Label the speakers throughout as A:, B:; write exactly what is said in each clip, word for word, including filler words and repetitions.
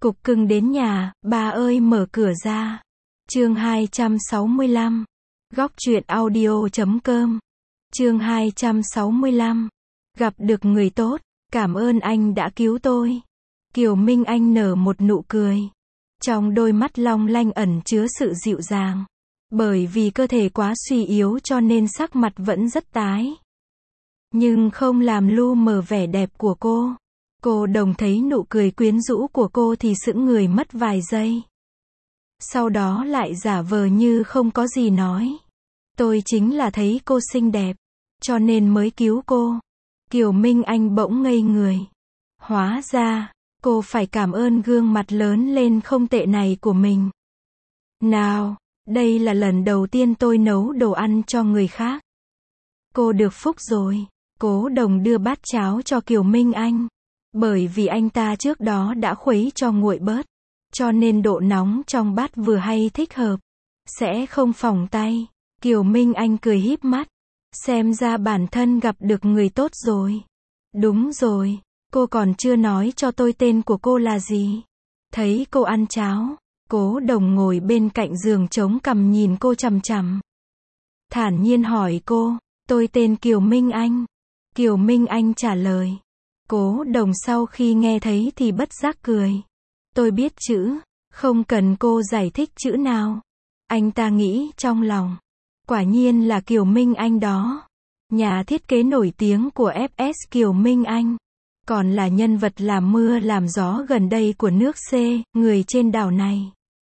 A: Cục cưng đến nhà, bà ơi mở cửa ra. Chương hai trăm sáu mươi lăm. Góc truyện audio chấm com. Chương hai trăm sáu mươi lăm. Gặp được người tốt, cảm ơn anh đã cứu tôi. Kiều Minh Anh nở một nụ cười. Trong đôi mắt long lanh ẩn chứa sự dịu dàng. Bởi vì cơ thể quá suy yếu cho nên sắc mặt vẫn rất tái. Nhưng không làm lu mờ vẻ đẹp của cô. Cô Đồng thấy nụ cười quyến rũ của cô thì sững người mất vài giây. Sau đó lại giả vờ như không có gì nói. Tôi chính là thấy cô xinh đẹp, cho nên mới cứu cô. Kiều Minh Anh bỗng ngây người. Hóa ra, cô phải cảm ơn gương mặt lớn lên không tệ này của mình. Nào, đây là lần đầu tiên tôi nấu đồ ăn cho người khác. Cô được phúc rồi. Cố Đồng đưa bát cháo cho Kiều Minh Anh. Bởi vì anh ta trước đó đã khuấy cho nguội bớt, cho nên độ nóng trong bát vừa hay thích hợp, sẽ không phỏng tay. Kiều Minh Anh cười híp mắt, xem ra bản thân gặp được người tốt rồi. Đúng rồi, cô còn chưa nói cho tôi tên của cô là gì. Thấy cô ăn cháo, Cố Đồng ngồi bên cạnh giường chống cằm nhìn cô chằm chằm. Thản nhiên hỏi cô, tôi tên Kiều Minh Anh. Kiều Minh Anh trả lời. Cố Đồng sau khi nghe thấy thì bất giác cười. Tôi biết chữ, không cần cô giải thích chữ nào. Anh ta nghĩ trong lòng. Quả nhiên là Kiều Minh Anh đó. Nhà thiết kế nổi tiếng của ép ét Kiều Minh Anh. Còn là nhân vật làm mưa làm gió gần đây của nước C, người trên đảo này.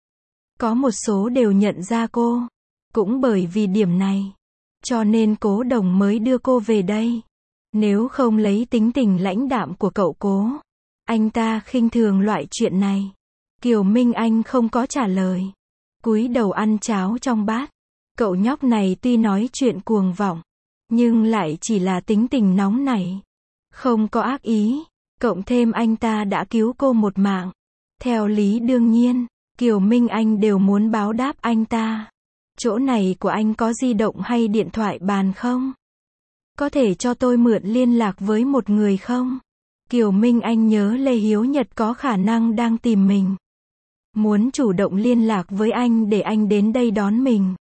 A: Có một số đều nhận ra cô. Cũng bởi vì điểm này, cho nên Cố Đồng mới đưa cô về đây. Nếu không lấy tính tình lãnh đạm của cậu Cố, anh ta khinh thường loại chuyện này. Kiều Minh Anh không có trả lời. Cúi đầu ăn cháo trong bát. Cậu nhóc này tuy nói chuyện cuồng vọng, nhưng lại chỉ là tính tình nóng nảy. Không có ác ý. Cộng thêm anh ta đã cứu cô một mạng. Theo lý đương nhiên, Kiều Minh Anh đều muốn báo đáp anh ta. Chỗ này của anh có di động hay điện thoại bàn không? Có thể cho tôi mượn liên lạc với một người không? Kiều Minh Anh nhớ Lê Hiếu Nhật có khả năng đang tìm mình. Muốn chủ động liên lạc với anh để anh đến đây đón mình.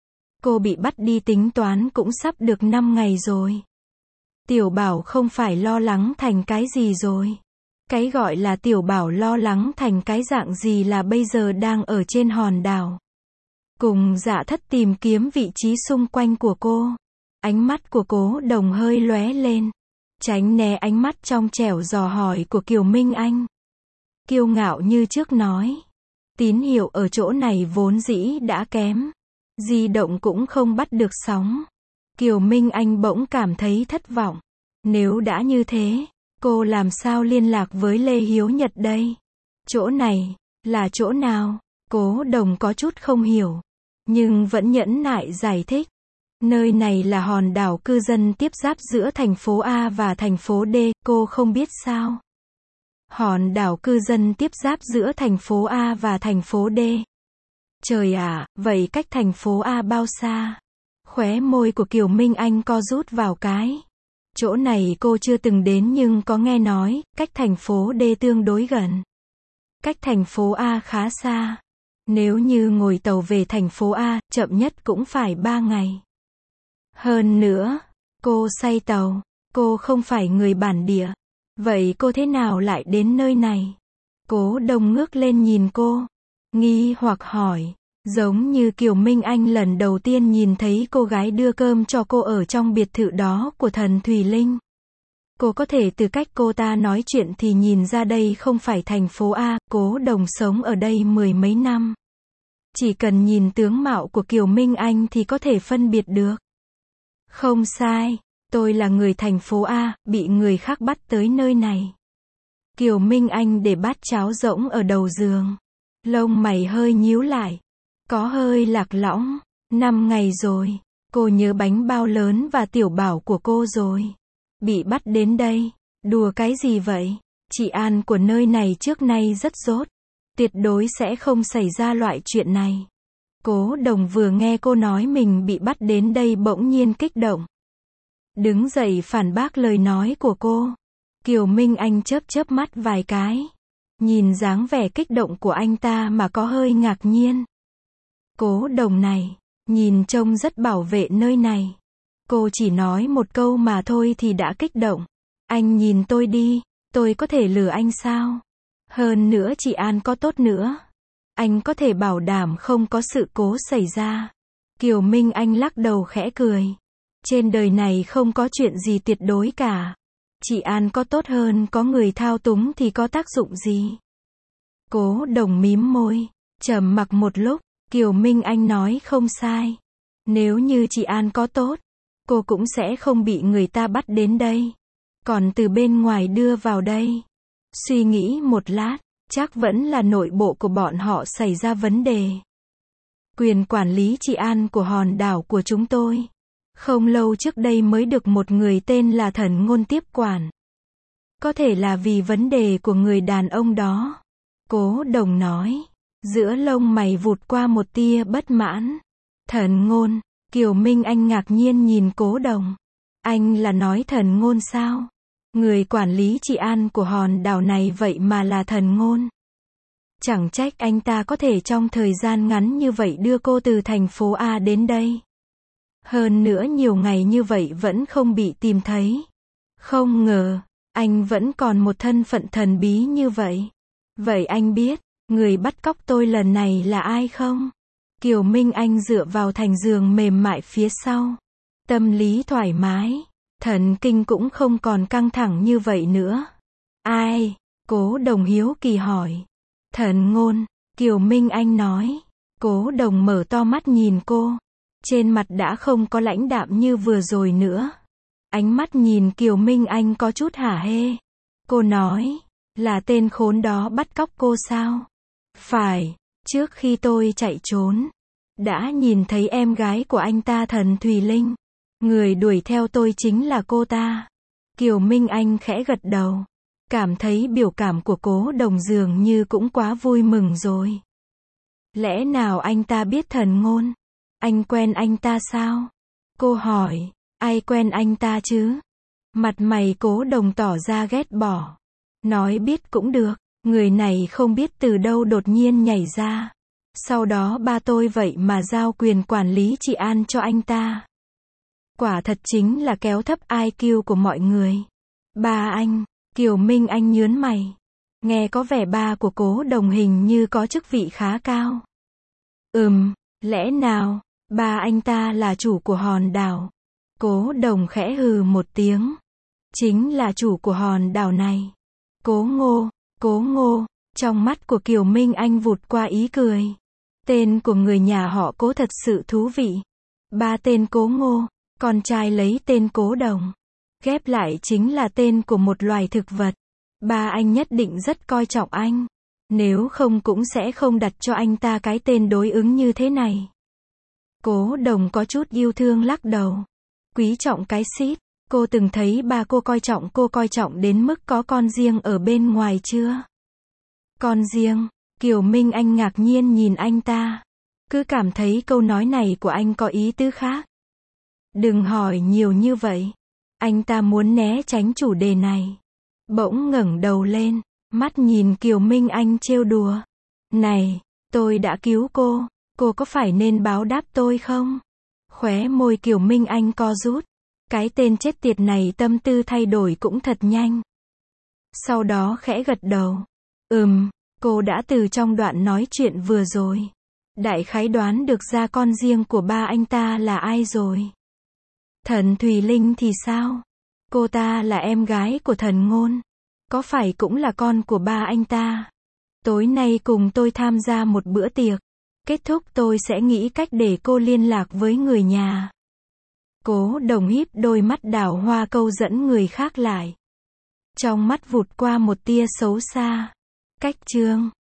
A: Cô bị bắt đi tính toán cũng sắp được năm ngày rồi. Tiểu Bảo không phải lo lắng thành cái gì rồi. Cái gọi là Tiểu Bảo lo lắng thành cái dạng gì là bây giờ đang ở trên hòn đảo. Cùng Dạ Thất tìm kiếm vị trí xung quanh của cô. Ánh mắt của Cố Đồng hơi lóe lên. Tránh né ánh mắt trong trẻo dò hỏi của Kiều Minh Anh. Kiêu ngạo như trước nói. Tín hiệu ở chỗ này vốn dĩ đã kém. Di động cũng không bắt được sóng. Kiều Minh Anh bỗng cảm thấy thất vọng. Nếu đã như thế, cô làm sao liên lạc với Lê Hiếu Nhật đây? Chỗ này, là chỗ nào? Cố Đồng có chút không hiểu. Nhưng vẫn nhẫn nại giải thích. Nơi này là hòn đảo cư dân tiếp giáp giữa thành phố A và thành phố D, cô không biết sao? Hòn đảo cư dân tiếp giáp giữa thành phố A và thành phố D. Trời ạ, vậy cách thành phố A bao xa? Khóe môi của Kiều Minh Anh co rút vào cái. Chỗ này cô chưa từng đến nhưng có nghe nói, cách thành phố D tương đối gần. Cách thành phố A khá xa. Nếu như ngồi tàu về thành phố A, chậm nhất cũng phải ba ngày. Hơn nữa, cô say tàu, cô không phải người bản địa. Vậy cô thế nào lại đến nơi này? Cố Đồng ngước lên nhìn cô, nghi hoặc hỏi, giống như Kiều Minh Anh lần đầu tiên nhìn thấy cô gái đưa cơm cho cô ở trong biệt thự đó của thần Thùy Linh. Cô có thể từ cách cô ta nói chuyện thì nhìn ra đây không phải thành phố A, Cố Đồng sống ở đây mười mấy năm. Chỉ cần nhìn tướng mạo của Kiều Minh Anh thì có thể phân biệt được. Không sai, tôi là người thành phố A, bị người khác bắt tới nơi này. Kiều Minh Anh để bát cháo rỗng ở đầu giường. Lông mày hơi nhíu lại. Có hơi lạc lõng. Năm ngày rồi. Cô nhớ bánh bao lớn và Tiểu Bảo của cô rồi. Bị bắt đến đây. Đùa cái gì vậy? Chị An của nơi này trước nay rất dốt. Tuyệt đối sẽ không xảy ra loại chuyện này. Cố Đồng vừa nghe cô nói mình bị bắt đến đây bỗng nhiên kích động. Đứng dậy phản bác lời nói của cô. Kiều Minh Anh chớp chớp mắt vài cái. Nhìn dáng vẻ kích động của anh ta mà có hơi ngạc nhiên. Cố Đồng này, nhìn trông rất bảo vệ nơi này. Cô chỉ nói một câu mà thôi thì đã kích động. Anh nhìn tôi đi, tôi có thể lừa anh sao? Hơn nữa chị An có tốt nữa. Anh có thể bảo đảm không có sự cố xảy ra. Kiều Minh Anh lắc đầu khẽ cười. Trên đời này không có chuyện gì tuyệt đối cả. Chị An có tốt hơn có người thao túng thì có tác dụng gì? Cố Đồng mím môi, trầm mặc một lúc, Kiều Minh Anh nói không sai. Nếu như chị An có tốt, cô cũng sẽ không bị người ta bắt đến đây. Còn từ bên ngoài đưa vào đây. Suy nghĩ một lát, chắc vẫn là nội bộ của bọn họ xảy ra vấn đề. Quyền quản lý chị An của hòn đảo của chúng tôi. Không lâu trước đây mới được một người tên là Thần Ngôn tiếp quản. Có thể là vì vấn đề của người đàn ông đó. Cố Đồng nói. Giữa lông mày vụt qua một tia bất mãn. Thần Ngôn. Kiều Minh Anh ngạc nhiên nhìn Cố Đồng. Anh là nói Thần Ngôn sao? Người quản lý chị An của hòn đảo này vậy mà là Thần Ngôn. Chẳng trách anh ta có thể trong thời gian ngắn như vậy đưa cô từ thành phố A đến đây. Hơn nữa nhiều ngày như vậy vẫn không bị tìm thấy. Không ngờ, anh vẫn còn một thân phận thần bí như vậy. Vậy anh biết, người bắt cóc tôi lần này là ai không? Kiều Minh Anh dựa vào thành giường mềm mại phía sau. Tâm lý thoải mái. Thần kinh cũng không còn căng thẳng như vậy nữa. Ai? Cố Đồng hiếu kỳ hỏi. Thần Ngôn. Kiều Minh Anh nói. Cố Đồng mở to mắt nhìn cô. Trên mặt đã không có lãnh đạm như vừa rồi nữa. Ánh mắt nhìn Kiều Minh Anh có chút hả hê. Cô nói. Là tên khốn đó bắt cóc cô sao? Phải. Trước khi tôi chạy trốn, đã nhìn thấy em gái của anh ta Thần Thùy Linh. Người đuổi theo tôi chính là cô ta. Kiều Minh Anh khẽ gật đầu. Cảm thấy biểu cảm của Cố Đồng dường như cũng quá vui mừng rồi. Lẽ nào anh ta biết Thần Ngôn? Anh quen anh ta sao? Cô hỏi. Ai quen anh ta chứ? Mặt mày Cố Đồng tỏ ra ghét bỏ. Nói biết cũng được. Người này không biết từ đâu đột nhiên nhảy ra. Sau đó ba tôi vậy mà giao quyền quản lý chị An cho anh ta. Quả thật chính là kéo thấp i kiu của mọi người. Ba anh. Kiều Minh Anh nhớn mày. Nghe có vẻ ba của Cố Đồng hình như có chức vị khá cao. Ừm, lẽ nào, ba anh ta là chủ của hòn đảo? Cố Đồng khẽ hừ một tiếng. Chính là chủ của hòn đảo này. Cố Ngô, Cố Ngô, trong mắt của Kiều Minh Anh vụt qua ý cười. Tên của người nhà họ Cố thật sự thú vị. Ba tên Cố Ngô, con trai lấy tên Cố Đồng. Ghép lại chính là tên của một loài thực vật. Ba anh nhất định rất coi trọng anh. Nếu không cũng sẽ không đặt cho anh ta cái tên đối ứng như thế này. Cố Đồng có chút yêu thương lắc đầu. Quý trọng cái xít. Cô từng thấy ba cô coi trọng cô coi trọng đến mức có con riêng ở bên ngoài chưa? Con riêng? Kiều Minh Anh ngạc nhiên nhìn anh ta. Cứ cảm thấy câu nói này của anh có ý tứ khác. Đừng hỏi nhiều như vậy. Anh ta muốn né tránh chủ đề này. Bỗng ngẩng đầu lên, mắt nhìn Kiều Minh Anh trêu đùa. Này, tôi đã cứu cô, cô có phải nên báo đáp tôi không? Khóe môi Kiều Minh Anh co rút. Cái tên chết tiệt này tâm tư thay đổi cũng thật nhanh. Sau đó khẽ gật đầu. Ừm, cô đã từ trong đoạn nói chuyện vừa rồi. Đại khái đoán được ra con riêng của ba anh ta là ai rồi. Thần Thùy Linh thì sao? Cô ta là em gái của Thần Ngôn. Có phải cũng là con của ba anh ta? Tối nay cùng tôi tham gia một bữa tiệc. Kết thúc tôi sẽ nghĩ cách để cô liên lạc với người nhà. Cố Đồng híp đôi mắt đào hoa câu dẫn người khác lại. Trong mắt vụt qua một tia xấu xa. Cách chương